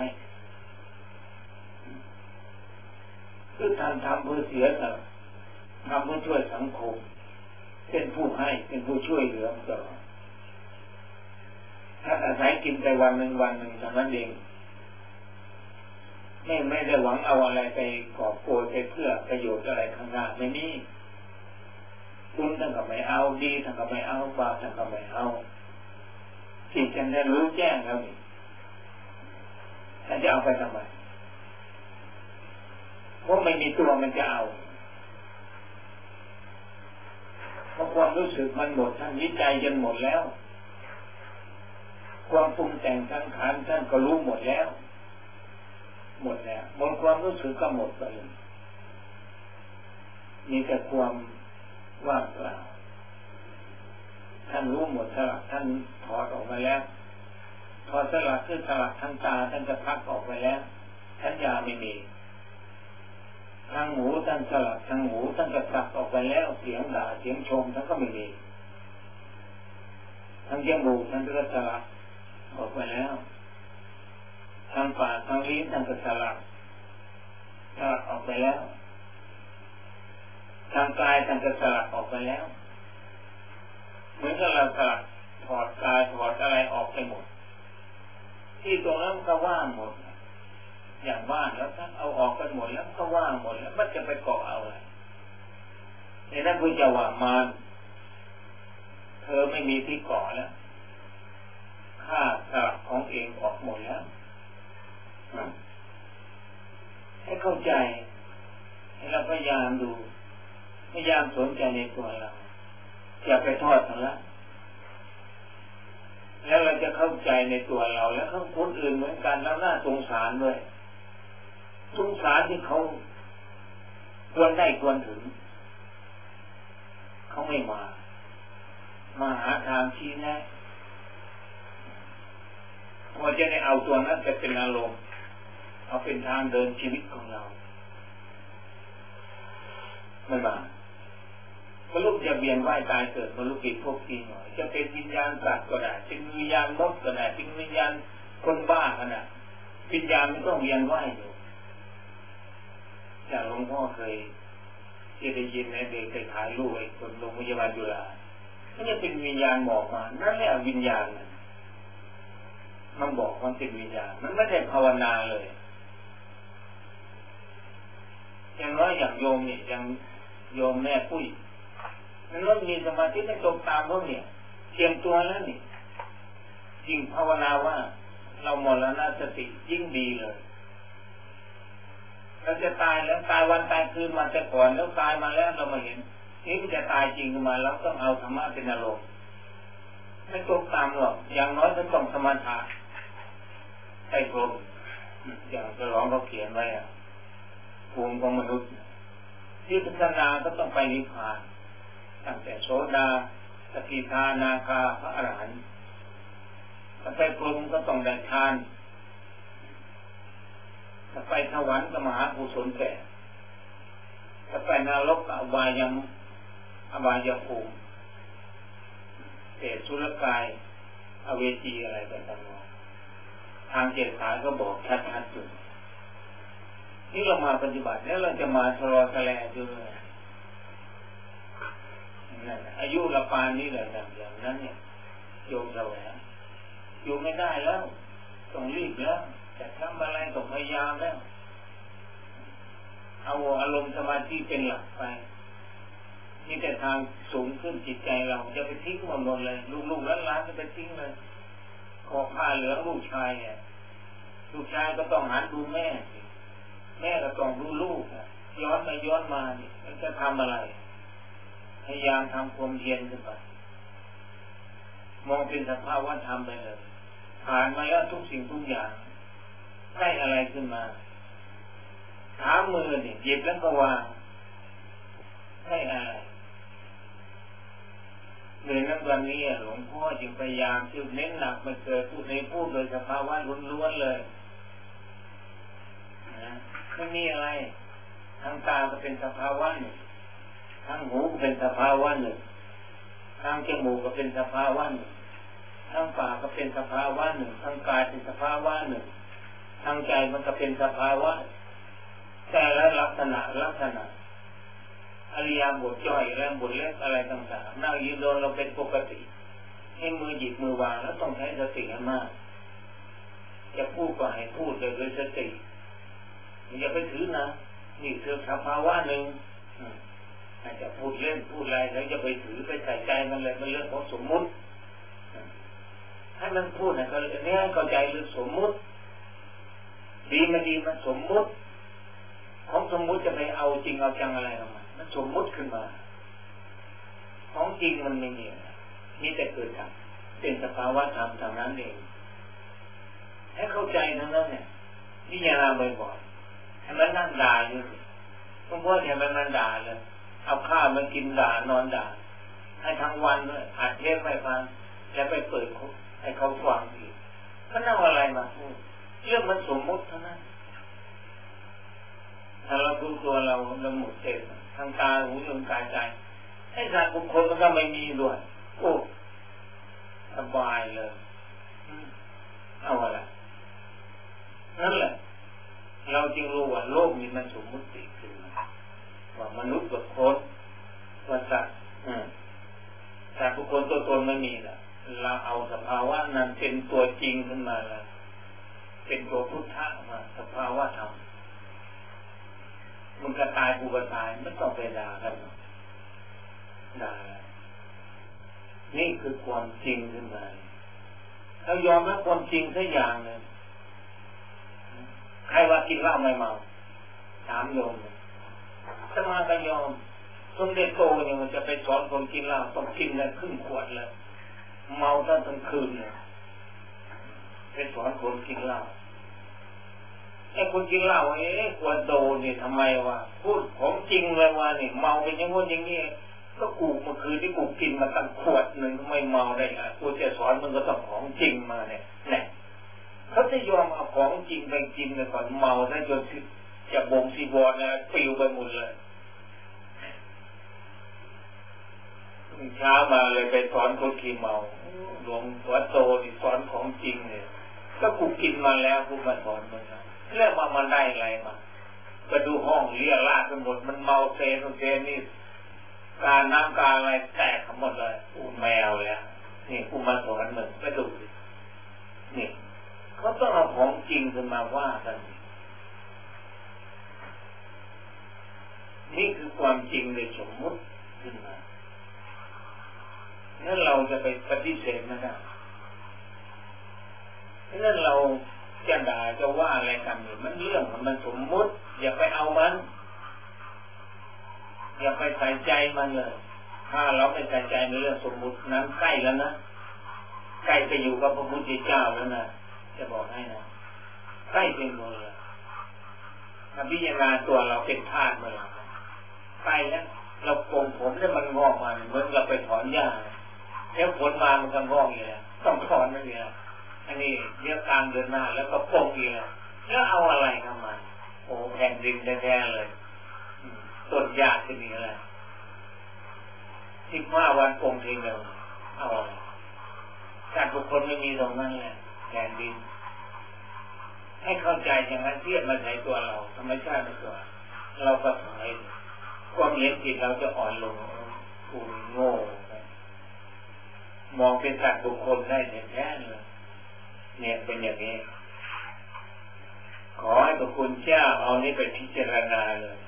คือท่านทำเพื่อเสียสละทำเพื่อช่วยสังคมเป็นผู้ให้เป็นผู้ช่วยเหลือตลอดถ้าอาศัยกินแต่วันหนึ่งเท่านั้นเองไม่ได้หวังเอาอะไรไปกอบโกยไปเพื่อประโยชน์อะไรข้างหน้าไม่มีคุณท่านก็ไม่เอาดีท่านก็ไม่เอาบาปท่านก็ไม่เอาที่ฉันได้รู้แจ้งแล้วนี่ท่านจะเอาไปทำไมเพราะไม่มีตัวมันจะเอาเพราะความรู้สึกมันหมดท่านวิจัยจนหมดแล้วความปรุงแต่งสังขารท่านก็รู้หมดแล้วหมดความรู้สึกก็หมดไปมีแต่ความว่างเปล่าท่านรู้หมดสลักท่านถอดออกมาแล้วถอดสลักขึ้นสลักทั้งตาท่านจะพักออกไปแล้วสัญญาไม่มีทางหูท่านสลัดทางหูท่านกระตักออกไปแล้วเสียงด่าเสียงชมท่านก็ไม่มีทางจมูกท่านก็สลัดออกไปแล้วทางปากทางลิ้นท่านก็สลัดออกไปแล้วทางกายท่านก็สลัดออกไปแล้วเหมือนกับเราสลัดถอดกายถอดอะไรออกไปหมดที่ตรงนั้นก็ว่างหมดอย่างว่างแล้วท่านเอาออกไปหมดแล้วก็ว่างหมดแล้วมันจะไปเกาะเอาอะไรในนั้นพุทธเจ้าว่ามารเธอไม่มีที่เกาะแล้วข้าสลัดของเองออกหมดแล้วให้เข้าใจให้เราพยายามดูพยายามสนใจในตัวเราอย่าไปทอดมันละแล้วเราจะเข้าใจในตัวเราแล้วเขาคนอื่นเหมือนกันแล้วน่าสงสารด้วยสงสารที่เขาควรได้ควรถึงเขาไม่มาหาทางชี้แนะพอจะได้เอาตัวนั้นไปเป็นอารมณ์เอาเป็นทางเดินชีวิตของเราไม่มามนุษย์จะเวียนว่ายตายเกิดมนุษย์กิจพวกนี้หน่อยจะเป็นวิญญาณสัตว์ก็ได้เป็นวิญญาณนกก็ได้เป็นวิญญาณคนบ้าก็ได้วิญญาณมันต้องเวียนว่ายอยู่อย่างหลวงพ่อเคยได้ยินในเด็กไปถ่ายรูปไอ้คนโรงพยาบาลจุฬาเขาจะเป็นวิญญาณบอกมานั่นแหละวิญญาณมันบอกมันเป็นวิญญาณมันไม่ได้ภาวนาเลยอย่างน้อยอย่างโยมเนี่ยอย่างโยมแม่ปุ้ยมันต้องมีสมาธิไม่ตรงตามเขาเนี่ยเตรียมตัวแล้วนี่ยิ่งภาวนาว่าเรามรณสติยิ่งดีเลยเราจะตายแล้วตายวันตายคืนมาแต่ก่อนแล้วตายมาแล้วเรามาเห็นนี่มันจะตายจริงขึ้นมาแล้วต้องเอาธรรมะเป็นอารมณ์ไม่ตรงตามหรอกอย่างน้อยก็ต้องสมาธิไอ้พรหมอย่างจะร้องเขาเขียนไว้ภูมิของมนุษย์ที่พัฒนาก็ต้องไปนิพพานตั้งแต่โสดาสกิทานาคาพระอรหันต์ถ้าไปพรหมก็ต้องได้ทานถ้าไปสวรรค์ก็มหากุศลแก่ถ้าไปนรกก็อบายภูมิเปรตสุรกายอเวจีอะไรต่างๆทางเจ็ดสายก็บอกชัดๆอยู่นี่เรามาปฏิบัติแล้วเราจะมาทะเลาะทะเลด้วยอายุละปานนี้เลยอย่างนั้นเนี่ยโยมเราแล้วอยู่ไม่ได้แล้วต้องรีบแล้วจะทำอะไรต้องพยายามแล้วเอาอารมณ์สมาธิเป็นหลักไปนี่แต่ทางสูงขึ้นจิตใจเราจะไปทิ้งมันหมดเลยลูกๆหลานๆจะไปทิ้งเลยขอผ้าเหลืองลูกชายเนี่ยลูกชายก็ต้องหันดูแม่ก็ต้องดูลูกย้อนไปย้อนมาเนี่ยจะทำอะไรพยายามทำความเพียรขึ้นไปมองเป็นสภาวะธรรมไปเลยผ่านมาแล้วทุกสิ่งทุกอย่างได้อะไรขึ้นมาหามือเนี่ยหยิบแล้วก็วางได้อะไรเลยนั้นวันนี้หลวงพ่อจึงพยายามที่เน้นหนักมาเกิดพูดในพูดโดยสภาวะล้วนๆเลยนะไม่มีอะไรทางตาก็เป็นสภาวะหนึ่งทางหูก็เป็นสภาวะหนึ่งทางจมูกก็เป็นสภาวะหนึ่งทางปากก็เป็นสภาวะหนึ่งทางกายเป็นสภาวะหนึ่งทางใจมันก็เป็นสภาวะแต่ละลักษณะอริยบทย่อยและบทเล็กอะไรต่างๆนั่งยืนเดินเราเป็นปกติให้มือหยิบมือวางแล้วต้องใช้สติให้มากจะพูดก็ให้พูดโดยสติอย่าไปถือนะนี่คือสภาวะหนึ่งอาจจะพูดเล่นพูดอะไรแล้วจะไปถือไปใส่ใจมันเลยมันเรื่องของสมมุติให้มันพูดนะก็เลยเนี่ยเข้าใจเรื่องสมมุติดีมันสมมุติของสมมุติจะไปเอาจริงเอาจังอะไรออกมามันสมมุติขึ้นมาของจริงมันไม่มีนี่แต่เกิดจากเป็นสภาวะธรรมทางนั้นเองให้เข้าใจทั้งนั้นเนี่ยพิจารณาบ่อยๆให้มันนั่งด่าอยู่บางคนเห็นมันด่าเลยเอาข้าวมันกินด่านอนด่าให้ทั้งวันเลยอัดเทปไปฟังแล้วไปเปิดให้เขาฟังอีกก็นั่งอะไรมาพูดเรื่องมันสมมุติเท่านั้นถ้าเรารู้ตัวเราหมดเสร็จทางตาหูจมูกกายใจไอ้สัตว์บุคคลมันก็ไม่มีด้วยโอ้สบายเลยเอาอะไรนั่นแหละเราจึงรู้ว่าโลกนี้มันสมมุติขึ้นมาว่ามนุษย์กับคนว่าสัตว์แต่บุคคลตัวตนไม่มีละเราเอาสภาวะนั้นเป็นตัวจริงขึ้นมาแล้วเป็นตัวพุทธะมาสภาวะธรรมมันก็ตายกูก็ตายไม่ต้องไปด่ากันด่านี่คือความจริงขึ้นมาเรายอมรับความจริงสักอย่างหนึ่งใครว่ากินเหล้าไม่เมาถามโยมสมาก็ยอมสมเด็จโตเนี่ยมันจะไปสอนคนกินเหล้าต้องกินเลยครึ่งขวดเลยเมาทั้งคืนเลยไปสอนคนกินเหล้าไอ้คนกินเหล้าขวดโดนี่ทำไมวะพูดของจริงเลยว่านี่เมาเป็นอย่างงี้อย่างนี้ก็กูเมื่อคืนที่กูกินมาตั้งขวดหนึ่งไม่เมาได้ไงกูจะสอนมันก็ต้องของจริงมาเนี่ยเนี่ยเขาจะยอมเอาของจริงไปกินเลยก่อนเมาได้จนจะบ่งสีบอลนะปลิวไปหมดเลยเช้ามาเลยไปสอนคนขี้เมาหลวงพ่อโตที่สอนของจริงเนี่ยก็กูกินมาแล้วกูมาสอนมันนะแล้วมันได้อะไรมาไปดูห้องเลี้ยราดทั้งหมดมันเมาเซนี่การน้ำการอะไรแตกทั้งหมดเลยกูแมวแล้วนี่กูมาสอนมึงไปดูนี่เขาต้องเอาของจริงขึ้นมาว่ากันนี่คือความจริงในสมมุติขึ้นมานั่นเราจะไปปฏิเสธไม่ได้นั่นเราจะด่าจะว่าอะไรกันเนี่ยมันเรื่องมันสมมุติอย่าไปเอามันอย่าไปใส่ใจมันเลยถ้าเราไม่ใส่ใจในเรื่องสมมุตินั้นใกล้แล้วนะใกล้ไปอยู่กับพระพุทธเจ้าแล้วนะจะบอกให้นะใกล้เป็นคนเลยถ้าพิจารณาตัวเราเป็นธาตุเมื่อไหร่ใกล้แล้วเราโกงผมเนี่ยมันงอกมาเหมือนเราไปถอนหญ้าแล้วผลมามันก็งอกอยู่แล้วต้องถอนไม่ได้อันนี้เรียกกลางเดินหน้าแล้วก็โป่งอยู่แล้วเอาอะไรทำมันโอ้แผ่นดินแท้ๆเลยต้นหญ้าที่นี่อะไร15 วันโป่งทิ้งเลยเอาอะไรการบุคคลไม่มีตรงนั้นแหละแผ่นดินให้เข้าใจอย่างนั้นเทียบมาใช้ตัวเราธรรมชาติในตัวเราก็ถอยความเห็นผิดเราจะอ่อนลงกูโง่มองเป็นสัตว์บุคคลได้แท้ๆเลยเนี่ยเป็นอย่างนี้ขอให้พระคุณเจ้าเอานี้ไปพิจารณาเลย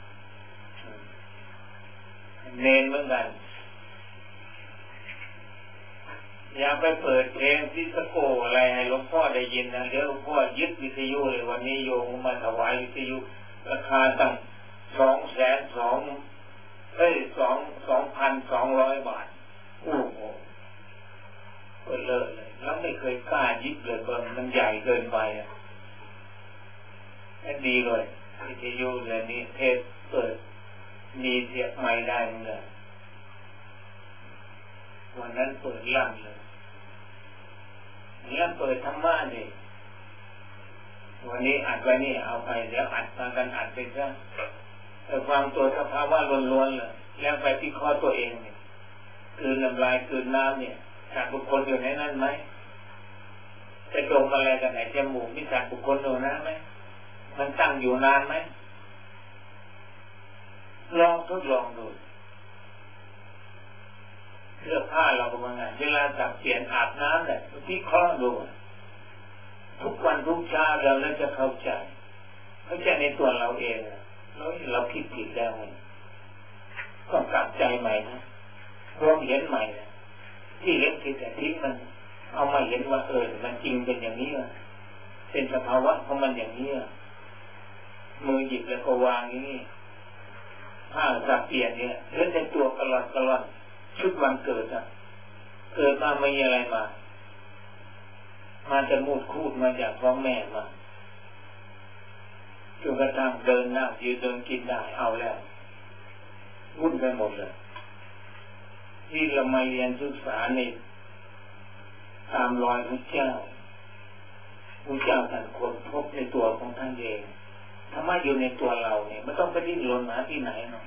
เน้นเหมือนกันอย่าไปเปิดเพลงซิสโกอะไรให้หลวงพ่อได้ยินนะเดี๋ยวหลวงพ่อยึดวิทยุเลยวันนี้โยมมาถวายวิทยุราคาตั้ง2,200 บาทโอ้โหก็เลิกเลยแล้วไม่เคยกล้ายึดเลยก่อนมันใหญ่เกินไปนั่นดีเลยวิทยุเดี๋ยวนี้เทศเปิดมีเสียบไม้ได้เลยวันนั้นเปิดลั่นเลยเนี่ยเปิดธรรมะนี่วันนี้อัดไว้นี่เอาไปเดี๋ยวอัดมากันอัดไปซะแต่ความตัวสภาวะล้วนๆเลยแล้วไปที่ข้อตัวเองเนี่ยคืนน้ำลายคืนน้ำเนี่ยสัตว์บุคคลอยู่ในนั้นไหมจะดมอะไรกันไหนจมูกมีสัตว์บุคคลอยู่นั้นไหมมันตั้งอยู่นานไหมลองทดลองดูเสื้อผ้าเราก็ว่าไงเวลาสับเปลี่ยนอาบน้ำเนี่ยพิเคราะห์ดูทุกวันทุกเช้าเราแล้วจะเข้าใจในตัวเราเองแล้วเราคิดผิดแล้วต้องกลับใจใหม่นะรวมเห็นใหม่นะที่เห็นผิดแต่ทิ้งมันเอามาเห็นว่ามันจริงเป็นอย่างนี้เป็นสภาวะของมันอย่างนี้มือหยิบแล้วก็วางอย่างนี้ผ้าสับเปลี่ยนเนี่ยเลือดในตัวกระลอนชุดวันเกิดเกิดมาไม่มีอะไรมาจะมูดคูดมาจากท้องแม่มาจนกระทั่งเดินนั่งยืนเดินกินได้เอาแล้ววุ่นไปหมดเลยที่เรามาเรียนศึกษาในตามรอยพระเจ้าท่านค้นพบในตัวของท่านเองธรรมมะอยู่ในตัวเราเนี่ยไม่ต้องไปดิ้นรนหาที่ไหนเนาะ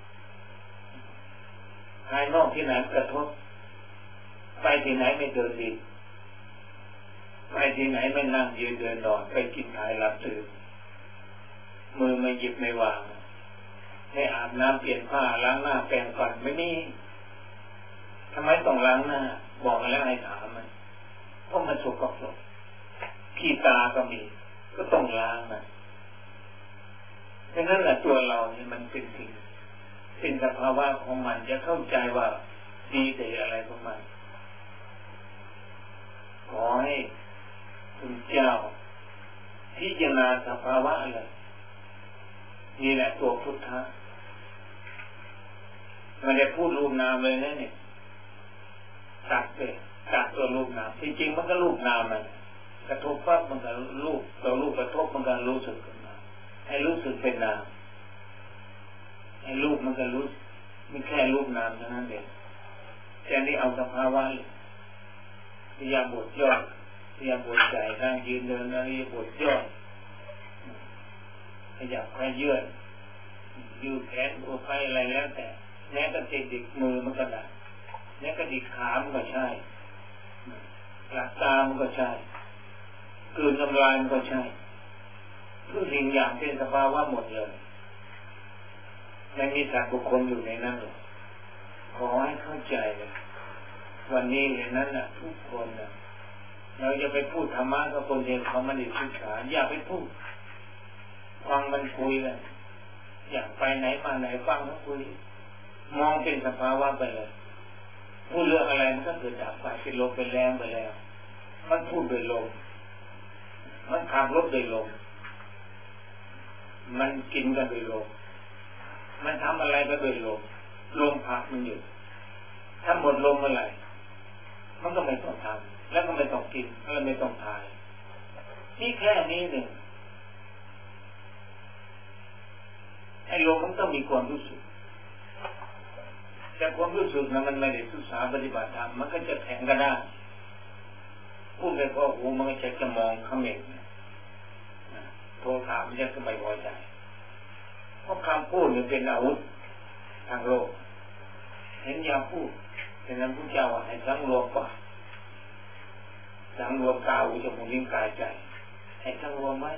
ภายนอกที่ไหนกระทบไปที่ไหนไม่เดินดินไปที่ไหนไม่นั่งยืนเดินนอนไปกินถ่ายหลับตื่นมือไม่หยิบไม่วางไม่อาบน้ำเปลี่ยนผ้าล้างหน้าแปรงฟันไม่มีทำไมต้องล้างหน้าบอกมาแล้วให้ถามมันเพราะมันสกปรกขี้ตาก็มีก็ต้องล้างมันดังนั้นแหละตัวเราเนี่ยมันเป็นสิ่งเป็นสภาวะของมันจะเข้าใจว่าดีแต่อะไรของมันขอให้คุณเจ้าพิจารณาสภาวะอะไรนี่แหละตัวพุทธะมันได้พูดรูปนามเลยนะเนี่ยตัดเลยตัดตัวรูปนามจริงๆมันก็รูปนามมันกระทบปั๊บมันก็รูปตัวรูปกระทบมันก็รู้สึกขึ้นมาให้รู้สึกเป็นนามให้รูปมันก็รู้ไม่แค่รูปนามเท่านั้นเองแต่นี่เอาสภาวะพยายามบทย่อพยายามบทใจนั่งยืนเดินนั่งบทย่อขยับขยื่นยืดแขนตัวไปอะไรแล้วแต่แม้แต่ดิกมือมันก็ได้แม้แต่ดิกขามันก็ใช่หลับตามันก็ใช่กลืนน้ำลายมันก็ใช่ทุกสิ่งอย่างเป็นสภาวะหมดเลยไม่มีสัตว์บุคคลอยู่ในนั้นหรอกขอให้เข้าใจเลยวันนี้ในนั้นน่ะทุกคนน่ะเราจะไปพูดธรรมะกับคนเดียวเขาไม่ได้ศึกษาอย่าไปพูดฟังมันคุยกันอยากไปไหนมาไหนฟังเขาคุยมองเป็นสภาวะไปเลยพูดเรื่องอะไรมันก็เกิดจากไปเป็นลมเป็นแรงไปแล้วมันพูดโดยลมมันขับรถโดยลมมันกินกันโดยลมมันทำอะไรก็โดยลมลมพักมันอยู่ถ้าหมดลมเมื่อไหร่มันก็ไม่ต้องทำแล้วก็ไม่ต้องกินแล้วไม่ต้องทายนี่แค่นี้หนึ่งไอ้ลมมันต้องมีความรู้สึกแต่ความรู้สึกนั้นมันไม่ได้ศึกษาปฏิบัติธรรมมันก็จะแข็งกระด้างพูดไปก็หูมันก็จะมองเขม็งโทรถามมันจะไม่พอใจเพราะคำพูดมันเป็นอาวุธทางโลกเห็นยาพูดฉะนั้นพระเจ้าให้สังรวมปากสังรวมตาหูจมูกลิ้นกายใจให้สังรวมไหม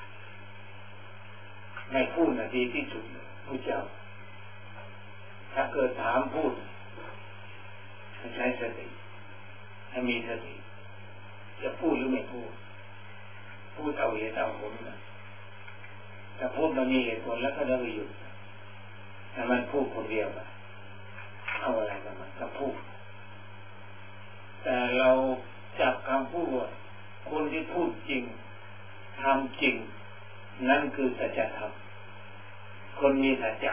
ไม่พูดน่ะดีที่สุดพระเจ้าถ้าเกิดถามพูดให้ใช้สติให้มีสติจะพูดหรือไม่พูดพูดเอาเหตุเอาผลนะถ้าพูดมันมีเหตุผลแล้วก็ได้ประโยชน์แต่มันพูดคนเดียวเอาอะไรกันมันก็พูดแต่เราจับคำพูดว่าคนที่พูดจริงทำจริงนั่นคือสัจธรรมคนมีสัจจะ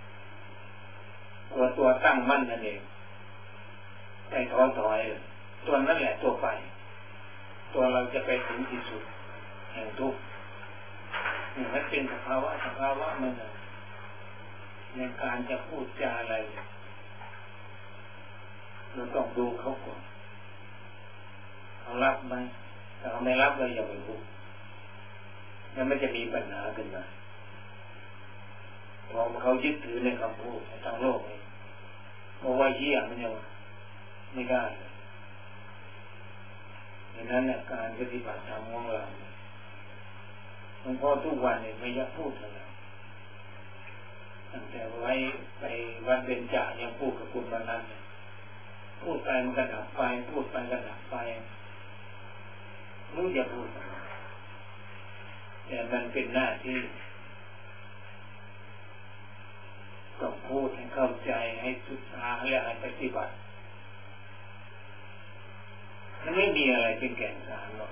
ตัวตั้งมั่นนั่นเองใจท้อถอยตัวนั่นแหละตัวไปตัวเราจะไปถึงที่สุดแห่งทุกข์นี่มันเป็นสภาวะมันในการจะพูดจาอะไรเราต้องดูเขาก่อนเขารับไหมถ้าเขาไม่รับเราอย่าไปพูดงั้นมันจะมีปัญหาขึ้นมาพอเขายึดถือในคำพูดทางโลกนี่เพราะว่าเยี่ยมันยังไม่ได้ดังนั้นการปฏิบัติธรรมของเราหลวงพ่อทุกวันเนี่ยไม่อยากพูดอะไรตั้งแต่ไว้ไปวัดเบญจายังพูดกับคุณวันนั้นพูดไปมันก็ดับไปพูดไปก็ดับไปรู้อย่าพูดแต่มันเป็นหน้าที่ต้องพูดให้เข้าใจให้ศึกษาและให้ปฏิบัติมันไม่มีอะไรเป็นแก่นสารหรอก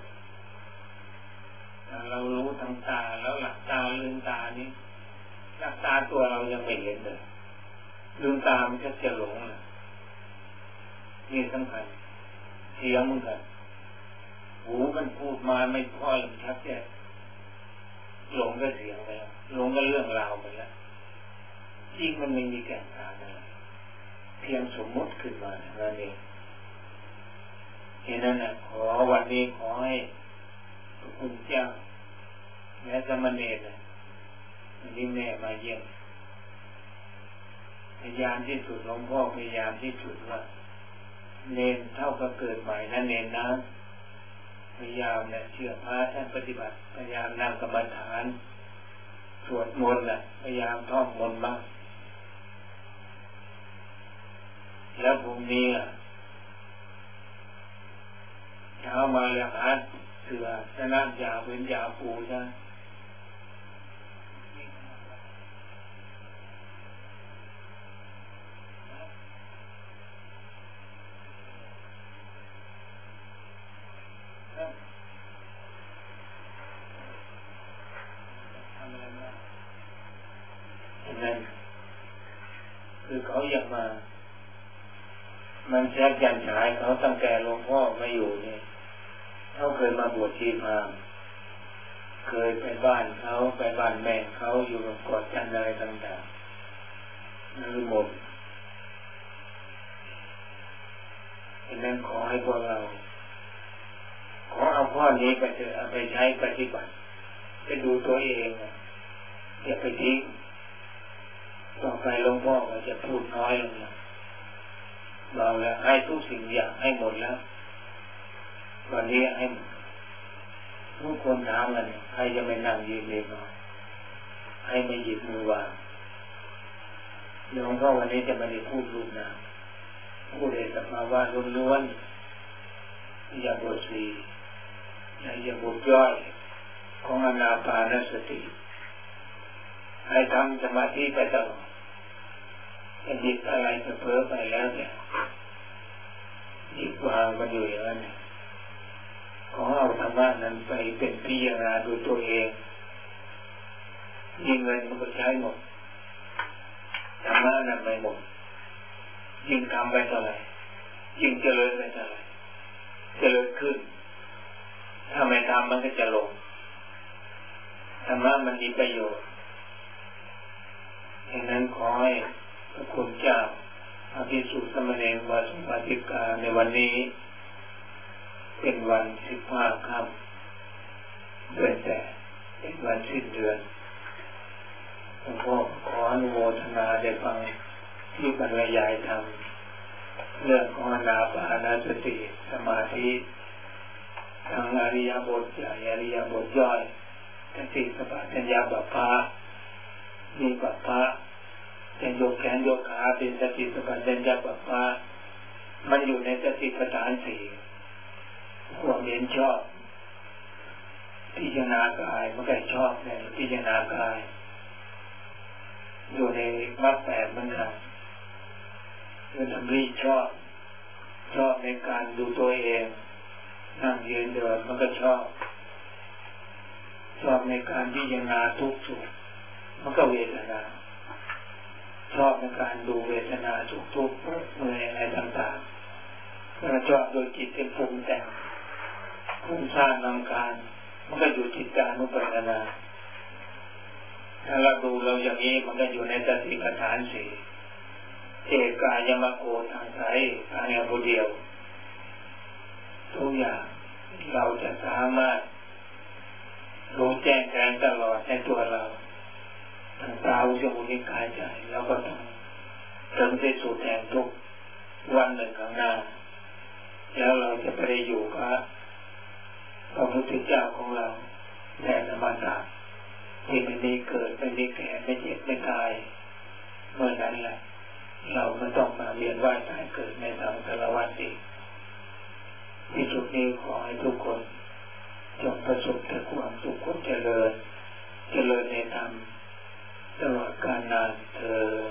เรารู้ทางตาแล้วหลับตาลืมตานี้หลับตาตัวเรายังไม่เห็นเลยลืมตามันจะหลงเลยนี่สำคัญเสียงเหมือนกันหูมันพูดมาไม่พอมันชัดแค่หลงก็เสียงไปแล้วหลงก็เรื่องราวไปแล้วจริงมันไม่มีแก่นสารอะไรเพียงสมมติขึ้นมานั่นเองฉะนั้นขอวันนี้ขอให้คุณเจ้าและสมณเณรนี่แม่มาเยี่ยมพยายามที่สุดหลวงพ่อพยายามที่สุดว่าเนนเท่ากับเกิดใหม่นะเนนนะพยายามเนี่ยเชื่อพระท่านปฏิบัติพยายามนั่งกรรมฐานสวดมนต์น่ะพยายามท่องมนต์บ้างแล้วพรุ่งนี้เช้ามาแล้วหาเสือชนะยาเป็นยาปูใช่นั่นคือเขาอยากมามันแทบยันฉายเขาตั้งแต่หลวงพ่อมาอยู่เนี่ยเขาเคยมาบวชชีพรามเคยไปบ้านเขาไปบ้านแม่เขาอยู่กับกอดกันอะไรต่างๆนั่นหมดดังนั้นขอให้พวกเราขอเอาข้อนี้ไปเถอะเอาไปใช้ปฏิบัติไปดูตัวเองอย่าไปทิ้งต่อไปหลวงพ่อก็จะพูดน้อยลงเราแล้วให้ทุกสิ่งอย่างให้หมดแล้ววันนี้ให้ทุกคนถามกันใครจะไม่นั่งยืนเองให้ไม่หยิบมือวางหลวงพ่อวันนี้จะไม่ได้พูดรูปนามพูดในสภาวะล้วนๆอย่าบทสีอย่าบทย่อยของอานาปานสติให้ทำสมาธิไปตลอดจะหยิบอะไรจะเพ้อไปแล้วเนี่ยหยิบวางมันอยู่อย่างนั้นขอเอาธรรมะนั้นไปเป็นพิจารณาดูตัวเองยิ่งเงินมันก็ใช้หมดธรรมะนั้นไม่หมดยิ่งทำไปเท่าไหร่ยิ่งเจริญไปเท่าไหร่เจริญขึ้นถ้าไม่ทำมันก็จะลงธรรมะมันมีประโยชน์ดังนั้นขอให้พระคุณเจ้าอภิสุทธิ์สมณีวาสุปฏิกาในวันนี้เป็นวัน15 ค่ำเดือนแต่เป็นวันสิ้นเดือนหลวงพ่อขออนุโมทนาได้ฟังที่บรรยายธรรมเรื่องของอานาปานสติสมาธิทางอริยบทใหญ่อริยบทย่อยสติสัมปชัญญะบัพพะมีบัพพะจะยกแขนยกขาเป็นสติสัมปชัญญะบัพพะมันอยู่ในสติปัฏฐาน4ความเห็นชอบพิจารณากายมันก็ชอบในพิจารณากายอยู่ในมรรค8เหมือนกันคือทำรีชอบในการดูตัวเองนั่งยืนเดินมันก็ชอบในการพิจารณาทุกข์มันก็เวทนาชอบในการดูเวทนาทุกข์เมื่อยอะไรต่างๆแล้วชอบโดยจิตเป็นปรุงแต่งฟุ้งซ่านรำคาญมันก็อยู่จิตตานุปัสสนาถ้าเราดูเราอย่างนี้มันก็อยู่ในสติปัฏฐาน4เอกายมโกทางใจทางอย่างเดียวทุกอย่างเราจะสามารถรู้แจ้งแทงตลอดในตัวเราทางตาหูจมูกลิ้นกายใจแล้วก็ต้องถึงที่สุดแห่งทุกวันหนึ่งข้างหน้าแล้วเราจะไปอยู่กับพระพุทธเจ้าของเราแทนอมตะที่ไม่มีเกิดไม่มีแก่ไม่เจ็บไม่ตายเมื่อนั้นแหละเราไม่ต้องมาเวียนว่ายตายเกิดในสังสารวัฏอีกที่สุดนี้ขอให้ทุกคนจงประสบแต่ความสุขความเจริญในธรรมตลอดกาลนานเทอญ